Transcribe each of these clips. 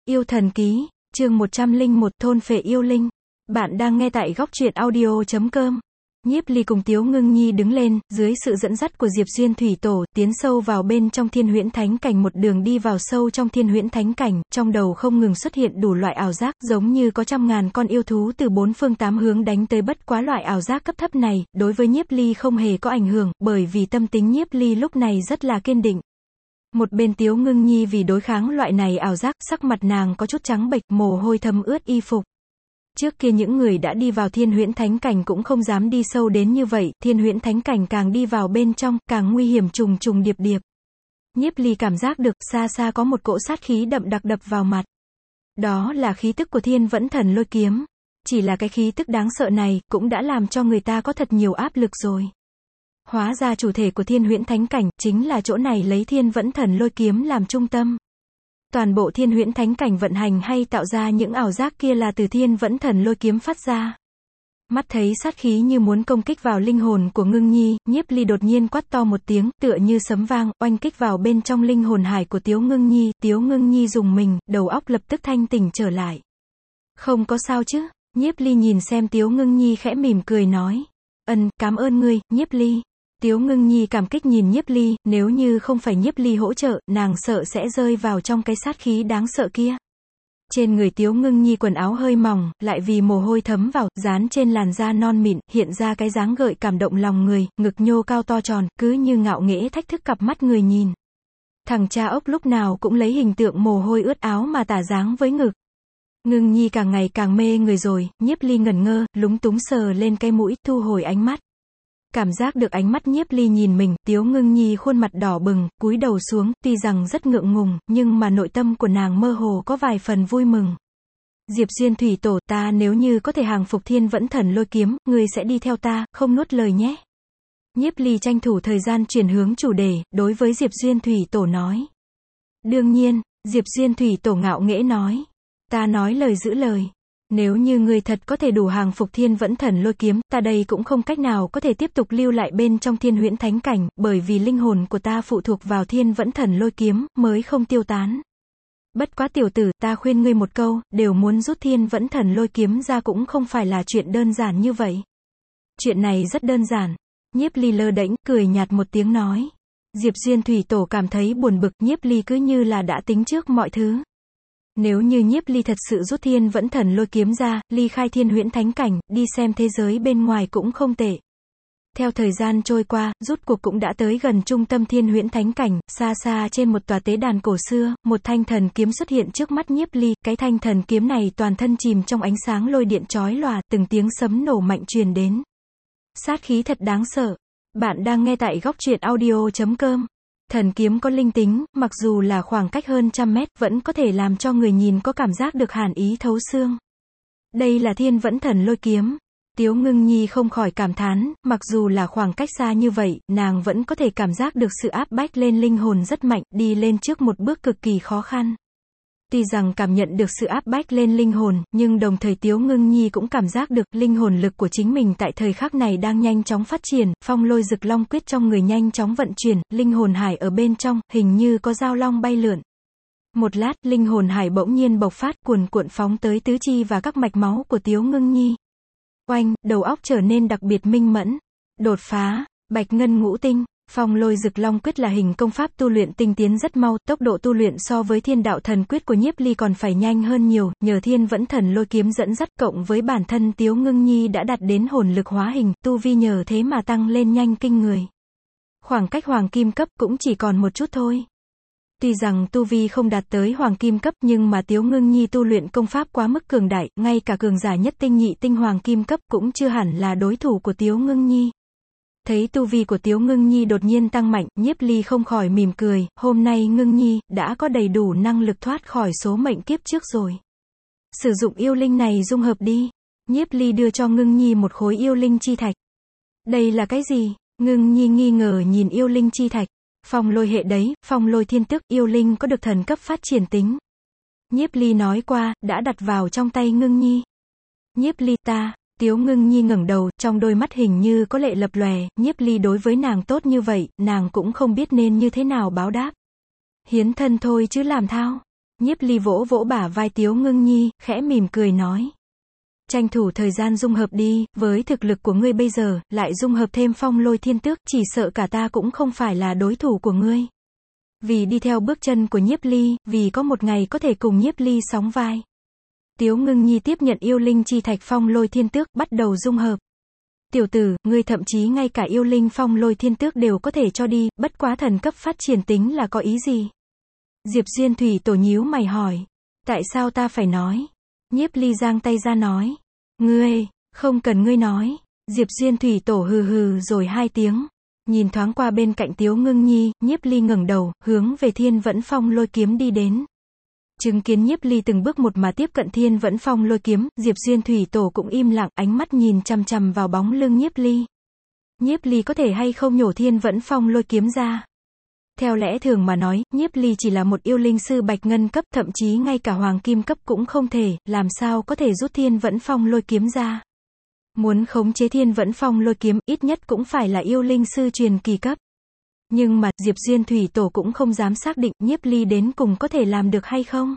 Yêu thần ký, chương 101 thôn phệ yêu linh. Bạn đang nghe tại góc truyện audio.com. Nhiếp Ly cùng Tiếu Ngưng Nhi đứng lên, dưới sự dẫn dắt của Diệp Duyên Thủy Tổ, tiến sâu vào bên trong Thiên Huyễn Thánh Cảnh, một đường đi vào sâu trong Thiên Huyễn Thánh Cảnh, trong đầu không ngừng xuất hiện đủ loại ảo giác, giống như có trăm ngàn con yêu thú từ bốn phương tám hướng đánh tới, bất quá loại ảo giác cấp thấp này, đối với Nhiếp Ly không hề có ảnh hưởng, bởi vì tâm tính Nhiếp Ly lúc này rất là kiên định. Một bên Tiếu Ngưng Nhi vì đối kháng loại này ảo giác, sắc mặt nàng có chút trắng bệch, mồ hôi thấm ướt y phục. Trước kia những người đã đi vào Thiên Huyễn Thánh Cảnh cũng không dám đi sâu đến như vậy, Thiên Huyễn Thánh Cảnh càng đi vào bên trong, càng nguy hiểm trùng trùng điệp điệp. Nhiếp Ly cảm giác được, xa xa có một cỗ sát khí đậm đặc đập vào mặt. Đó là khí tức của Thiên Vẫn Thần Lôi Kiếm. Chỉ là cái khí tức đáng sợ này, cũng đã làm cho người ta có thật nhiều áp lực rồi. Hóa ra chủ thể của Thiên Huyễn Thánh Cảnh, chính là chỗ này lấy Thiên Vẫn Thần Lôi Kiếm làm trung tâm. Toàn bộ Thiên Huyễn Thánh Cảnh vận hành hay tạo ra những ảo giác kia là từ Thiên Vẫn Thần Lôi Kiếm phát ra. Mắt thấy sát khí như muốn công kích vào linh hồn của Ngưng Nhi, Nhiếp Ly đột nhiên quát to một tiếng, tựa như sấm vang, oanh kích vào bên trong linh hồn hải của Tiếu Ngưng Nhi. Tiếu Ngưng Nhi rùng mình, đầu óc lập tức thanh tỉnh trở lại. Không có sao chứ? Nhiếp Ly nhìn xem Tiếu Ngưng Nhi khẽ mỉm cười nói. Cảm ơn ngươi, Nhiếp Ly. Tiếu Ngưng Nhi cảm kích nhìn Nhiếp Ly, nếu như không phải Nhiếp Ly hỗ trợ, nàng sợ sẽ rơi vào trong cái sát khí đáng sợ kia. Trên người Tiếu Ngưng Nhi quần áo hơi mỏng, lại vì mồ hôi thấm vào, dán trên làn da non mịn, hiện ra cái dáng gợi cảm động lòng người, ngực nhô cao to tròn, cứ như ngạo nghễ thách thức cặp mắt người nhìn. Thằng cha ốc lúc nào cũng lấy hình tượng mồ hôi ướt áo mà tả dáng với ngực. Ngưng Nhi càng ngày càng mê người rồi, Nhiếp Ly ngẩn ngơ, lúng túng sờ lên cái mũi, thu hồi ánh mắt. Cảm giác được ánh mắt Nhiếp Ly nhìn mình, Tiếu Ngưng Nhi khuôn mặt đỏ bừng, cúi đầu xuống, tuy rằng rất ngượng ngùng, nhưng mà nội tâm của nàng mơ hồ có vài phần vui mừng. Diệp Duyên Thủy Tổ, ta nếu như có thể hàng phục Thiên Vẫn Thần Lôi Kiếm, ngươi sẽ đi theo ta, không nuốt lời nhé. Nhiếp Ly tranh thủ thời gian chuyển hướng chủ đề, đối với Diệp Duyên Thủy Tổ nói. Đương nhiên, Diệp Duyên Thủy Tổ ngạo nghễ nói. Ta nói lời giữ lời. Nếu như ngươi thật có thể đủ hàng phục Thiên Vẫn Thần Lôi Kiếm, ta đây cũng không cách nào có thể tiếp tục lưu lại bên trong Thiên Huyễn Thánh Cảnh, bởi vì linh hồn của ta phụ thuộc vào Thiên Vẫn Thần Lôi Kiếm, mới không tiêu tán. Bất quá tiểu tử, ta khuyên ngươi một câu, đều muốn rút Thiên Vẫn Thần Lôi Kiếm ra cũng không phải là chuyện đơn giản như vậy. Chuyện này rất đơn giản. Nhiếp Ly lơ đễnh, cười nhạt một tiếng nói. Diệp Duyên Thủy Tổ cảm thấy buồn bực, Nhiếp Ly cứ như là đã tính trước mọi thứ. Nếu như Nhiếp Ly thật sự rút Thiên Vẫn Thần Lôi Kiếm ra, ly khai Thiên Huyễn Thánh Cảnh, đi xem thế giới bên ngoài cũng không tệ. Theo thời gian trôi qua, rút cuộc cũng đã tới gần trung tâm Thiên Huyễn Thánh Cảnh, xa xa trên một tòa tế đàn cổ xưa, một thanh thần kiếm xuất hiện trước mắt Nhiếp Ly, cái thanh thần kiếm này toàn thân chìm trong ánh sáng lôi điện chói lòa, từng tiếng sấm nổ mạnh truyền đến. Sát khí thật đáng sợ. Bạn đang nghe tại góc truyện audio.com. Thần kiếm có linh tính, mặc dù là khoảng cách hơn trăm mét, vẫn có thể làm cho người nhìn có cảm giác được hàn ý thấu xương. Đây là Thiên Vẫn Thần Lôi Kiếm. Tiếu Ngưng Nhi không khỏi cảm thán, mặc dù là khoảng cách xa như vậy, nàng vẫn có thể cảm giác được sự áp bách lên linh hồn rất mạnh, đi lên trước một bước cực kỳ khó khăn. Tuy rằng cảm nhận được sự áp bách lên linh hồn, nhưng đồng thời Tiếu Ngưng Nhi cũng cảm giác được linh hồn lực của chính mình tại thời khắc này đang nhanh chóng phát triển, phong lôi rực long quyết trong người nhanh chóng vận chuyển, linh hồn hải ở bên trong, hình như có dao long bay lượn. Một lát, linh hồn hải bỗng nhiên bộc phát, cuồn cuộn phóng tới tứ chi và các mạch máu của Tiếu Ngưng Nhi. Oanh, đầu óc trở nên đặc biệt minh mẫn. Đột phá, bạch ngân ngũ tinh. Phong lôi rực long quyết là hình công pháp tu luyện tinh tiến rất mau, tốc độ tu luyện so với Thiên Đạo Thần Quyết của Nhiếp Ly còn phải nhanh hơn nhiều, nhờ Thiên Vẫn Thần Lôi Kiếm dẫn dắt cộng với bản thân Tiếu Ngưng Nhi đã đạt đến hồn lực hóa hình, tu vi nhờ thế mà tăng lên nhanh kinh người. Khoảng cách hoàng kim cấp cũng chỉ còn một chút thôi. Tuy rằng tu vi không đạt tới hoàng kim cấp nhưng mà Tiếu Ngưng Nhi tu luyện công pháp quá mức cường đại, ngay cả cường giả nhất tinh nhị tinh hoàng kim cấp cũng chưa hẳn là đối thủ của Tiếu Ngưng Nhi. Thấy tu vi của Tiếu Ngưng Nhi đột nhiên tăng mạnh, Nhiếp Ly không khỏi mỉm cười, hôm nay Ngưng Nhi đã có đầy đủ năng lực thoát khỏi số mệnh kiếp trước rồi. Sử dụng yêu linh này dung hợp đi. Nhiếp Ly đưa cho Ngưng Nhi một khối yêu linh chi thạch. Đây là cái gì? Ngưng Nhi nghi ngờ nhìn yêu linh chi thạch. Phong lôi hệ đấy, phong lôi thiên tức, yêu linh có được thần cấp phát triển tính. Nhiếp Ly nói qua, đã đặt vào trong tay Ngưng Nhi. Nhiếp Ly ta. Tiếu Ngưng Nhi ngẩng đầu, trong đôi mắt hình như có lệ lập lòe, Nhiếp Ly đối với nàng tốt như vậy, nàng cũng không biết nên như thế nào báo đáp. Hiến thân thôi chứ làm thao. Nhiếp Ly vỗ vỗ bả vai Tiếu Ngưng Nhi, khẽ mỉm cười nói. Tranh thủ thời gian dung hợp đi, với thực lực của ngươi bây giờ, lại dung hợp thêm Phong Lôi Thiên Tước, chỉ sợ cả ta cũng không phải là đối thủ của ngươi. Vì đi theo bước chân của Nhiếp Ly, vì có một ngày có thể cùng Nhiếp Ly sóng vai. Tiếu Ngưng Nhi tiếp nhận yêu linh chi thạch Phong Lôi Thiên Tước, bắt đầu dung hợp. Tiểu tử, ngươi thậm chí ngay cả yêu linh Phong Lôi Thiên Tước đều có thể cho đi, bất quá thần cấp phát triển tính là có ý gì? Diệp Duyên Thủy Tổ nhíu mày hỏi. Tại sao ta phải nói? Nhiếp Ly giang tay ra nói. Ngươi, không cần ngươi nói. Diệp Duyên Thủy Tổ hừ hừ rồi 2 tiếng. Nhìn thoáng qua bên cạnh Tiếu Ngưng Nhi, Nhiếp Ly ngẩng đầu, hướng về Thiên Vẫn Phong Lôi Kiếm đi đến. Chứng kiến Nhiếp Ly từng bước một mà tiếp cận Thiên Vẫn Phong Lôi Kiếm, Diệp Duyên Thủy Tổ cũng im lặng, ánh mắt nhìn chằm chằm vào bóng lưng Nhiếp Ly. Nhiếp Ly có thể hay không nhổ Thiên Vẫn Phong Lôi Kiếm ra? Theo lẽ thường mà nói, Nhiếp Ly chỉ là một yêu linh sư bạch ngân cấp, thậm chí ngay cả hoàng kim cấp cũng không thể, làm sao có thể rút Thiên Vẫn Phong Lôi Kiếm ra? Muốn khống chế Thiên Vẫn Phong Lôi Kiếm, ít nhất cũng phải là yêu linh sư truyền kỳ cấp. Nhưng mà, Diệp Duyên Thủy Tổ cũng không dám xác định Nhiếp Ly đến cùng có thể làm được hay không.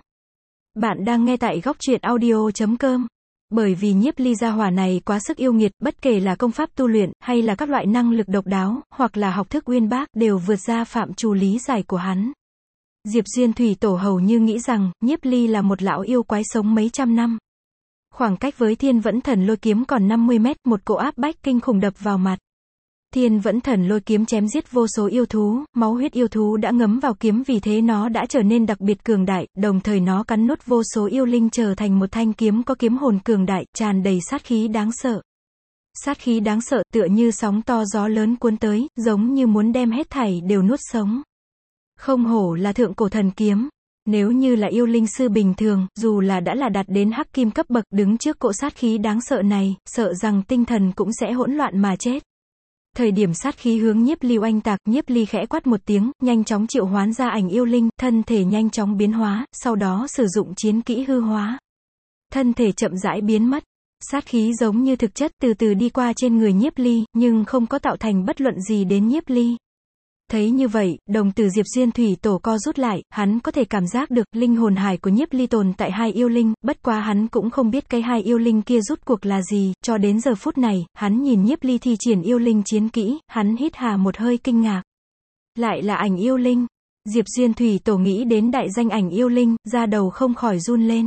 Bạn đang nghe tại góc truyện audio.com. Bởi vì Nhiếp Ly gia hỏa này quá sức yêu nghiệt, bất kể là công pháp tu luyện, hay là các loại năng lực độc đáo, hoặc là học thức uyên bác, đều vượt ra phạm trù lý giải của hắn. Diệp Duyên Thủy Tổ hầu như nghĩ rằng, Nhiếp Ly là một lão yêu quái sống mấy trăm năm. Khoảng cách với Thiên Vẫn Thần Lôi Kiếm còn 50 mét, một cỗ áp bách kinh khủng đập vào mặt. Thiên Vẫn Thần Lôi Kiếm chém giết vô số yêu thú, máu huyết yêu thú đã ngấm vào kiếm, vì thế nó đã trở nên đặc biệt cường đại, đồng thời nó cắn nuốt vô số yêu linh trở thành một thanh kiếm có kiếm hồn cường đại, tràn đầy sát khí đáng sợ. Sát khí đáng sợ tựa như sóng to gió lớn cuốn tới, giống như muốn đem hết thảy đều nuốt sống. Không hổ là thượng cổ thần kiếm. Nếu như là yêu linh sư bình thường, dù là đã là đạt đến hắc kim cấp bậc, đứng trước cỗ sát khí đáng sợ này, sợ rằng tinh thần cũng sẽ hỗn loạn mà chết. Thời điểm sát khí hướng Nhiếp Ly oanh tạc, Nhiếp Ly khẽ quát một tiếng, nhanh chóng triệu hoán ra ảnh yêu linh, thân thể nhanh chóng biến hóa, sau đó sử dụng chiến kỹ hư hóa. Thân thể chậm rãi biến mất. Sát khí giống như thực chất từ từ đi qua trên người Nhiếp Ly, nhưng không có tạo thành bất luận gì đến Nhiếp Ly. Thấy như vậy, đồng tử Diệp Duyên Thủy Tổ co rút lại, hắn có thể cảm giác được, linh hồn hải của Nhiếp Ly tồn tại 2 yêu linh, bất quá hắn cũng không biết cái 2 yêu linh kia rút cuộc là gì, cho đến giờ phút này, hắn nhìn Nhiếp Ly thi triển yêu linh chiến kỹ, hắn hít hà một hơi kinh ngạc. Lại là ảnh yêu linh. Diệp Duyên Thủy Tổ nghĩ đến đại danh ảnh yêu linh, da đầu không khỏi run lên.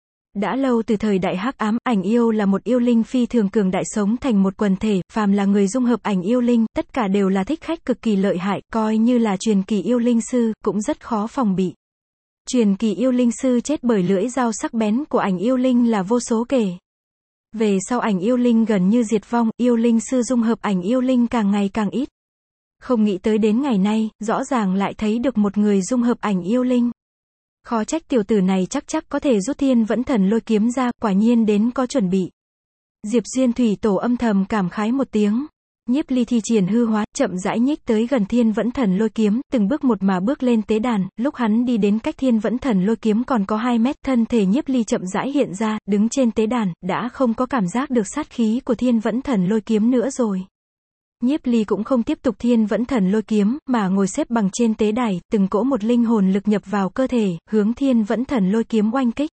Đã lâu từ thời đại hắc ám, ảnh yêu là một yêu linh phi thường cường đại sống thành một quần thể, phàm là người dung hợp ảnh yêu linh, tất cả đều là thích khách cực kỳ lợi hại, coi như là truyền kỳ yêu linh sư, cũng rất khó phòng bị. Truyền kỳ yêu linh sư chết bởi lưỡi dao sắc bén của ảnh yêu linh là vô số kể. Về sau ảnh yêu linh gần như diệt vong, yêu linh sư dung hợp ảnh yêu linh càng ngày càng ít. Không nghĩ tới đến ngày nay, rõ ràng lại thấy được một người dung hợp ảnh yêu linh. Khó trách tiểu tử này chắc có thể rút Thiên Vẫn Thần Lôi Kiếm ra, quả nhiên đến có chuẩn bị. Diệp Duyên Thủy Tổ âm thầm cảm khái một tiếng. Nhiếp Ly thi triển hư hóa, chậm rãi nhích tới gần Thiên Vẫn Thần Lôi Kiếm, từng bước một mà bước lên tế đàn, lúc hắn đi đến cách Thiên Vẫn Thần Lôi Kiếm còn có 2 mét, thân thể Nhiếp Ly chậm rãi hiện ra, đứng trên tế đàn, đã không có cảm giác được sát khí của Thiên Vẫn Thần Lôi Kiếm nữa rồi. Nhiếp Ly cũng không tiếp tục Thiên Vẫn Thần Lôi Kiếm, mà ngồi xếp bằng trên tế đài, từng cỗ một linh hồn lực nhập vào cơ thể, hướng Thiên Vẫn Thần Lôi Kiếm oanh kích.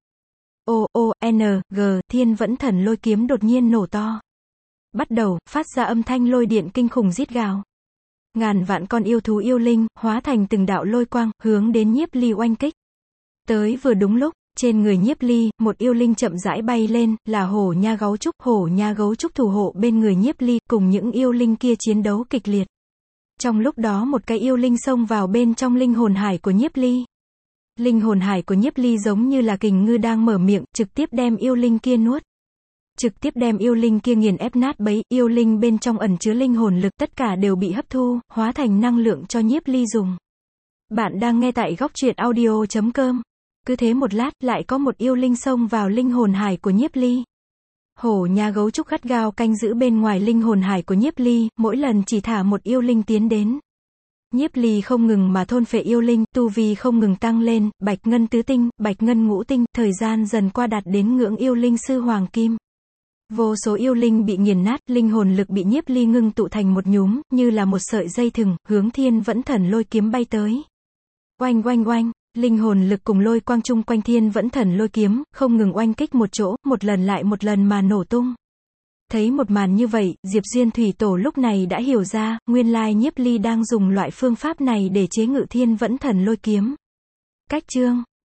O-O-N-G, Thiên Vẫn Thần Lôi Kiếm đột nhiên nổ to. Bắt đầu, phát ra âm thanh lôi điện kinh khủng rít gào. Ngàn vạn con yêu thú yêu linh, hóa thành từng đạo lôi quang, hướng đến Nhiếp Ly oanh kích. Tới vừa đúng lúc, trên người Nhiếp Ly, một yêu linh chậm rãi bay lên, là Hổ Nha Gấu Trúc. Hổ Nha Gấu Trúc thủ hộ bên người Nhiếp Ly, cùng những yêu linh kia chiến đấu kịch liệt. Trong lúc đó một cái yêu linh xông vào bên trong linh hồn hải của Nhiếp Ly. Linh hồn hải của Nhiếp Ly giống như là kình ngư đang mở miệng, trực tiếp đem yêu linh kia nuốt. Trực tiếp đem yêu linh kia nghiền ép nát bấy, yêu linh bên trong ẩn chứa linh hồn lực tất cả đều bị hấp thu, hóa thành năng lượng cho Nhiếp Ly dùng. Bạn đang nghe tại góc truyện audio.com. Cứ thế một lát, lại có một yêu linh xông vào linh hồn hải của Nhiếp Ly. Hổ Nha Gấu Trúc gắt gao canh giữ bên ngoài linh hồn hải của Nhiếp Ly, mỗi lần chỉ thả một yêu linh tiến đến. Nhiếp Ly không ngừng mà thôn phệ yêu linh, tu vi không ngừng tăng lên, bạch ngân tứ tinh, bạch ngân ngũ tinh, thời gian dần qua đạt đến ngưỡng yêu linh sư hoàng kim. Vô số yêu linh bị nghiền nát, linh hồn lực bị Nhiếp Ly ngưng tụ thành một nhúm, như là một sợi dây thừng, hướng Thiên Vẫn Thần Lôi Kiếm bay tới. Oanh oanh oanh, Linh hồn lực cùng lôi quang chung quanh Thiên Vẫn Thần lôi kiếm, không ngừng oanh kích một chỗ, một lần lại một lần mà nổ tung. Thấy một màn như vậy, Diệp Duyên Thủy Tổ lúc này đã hiểu ra, nguyên lai Nhiếp Ly đang dùng loại phương pháp này để chế ngự Thiên Vẫn Thần lôi kiếm. Cách chương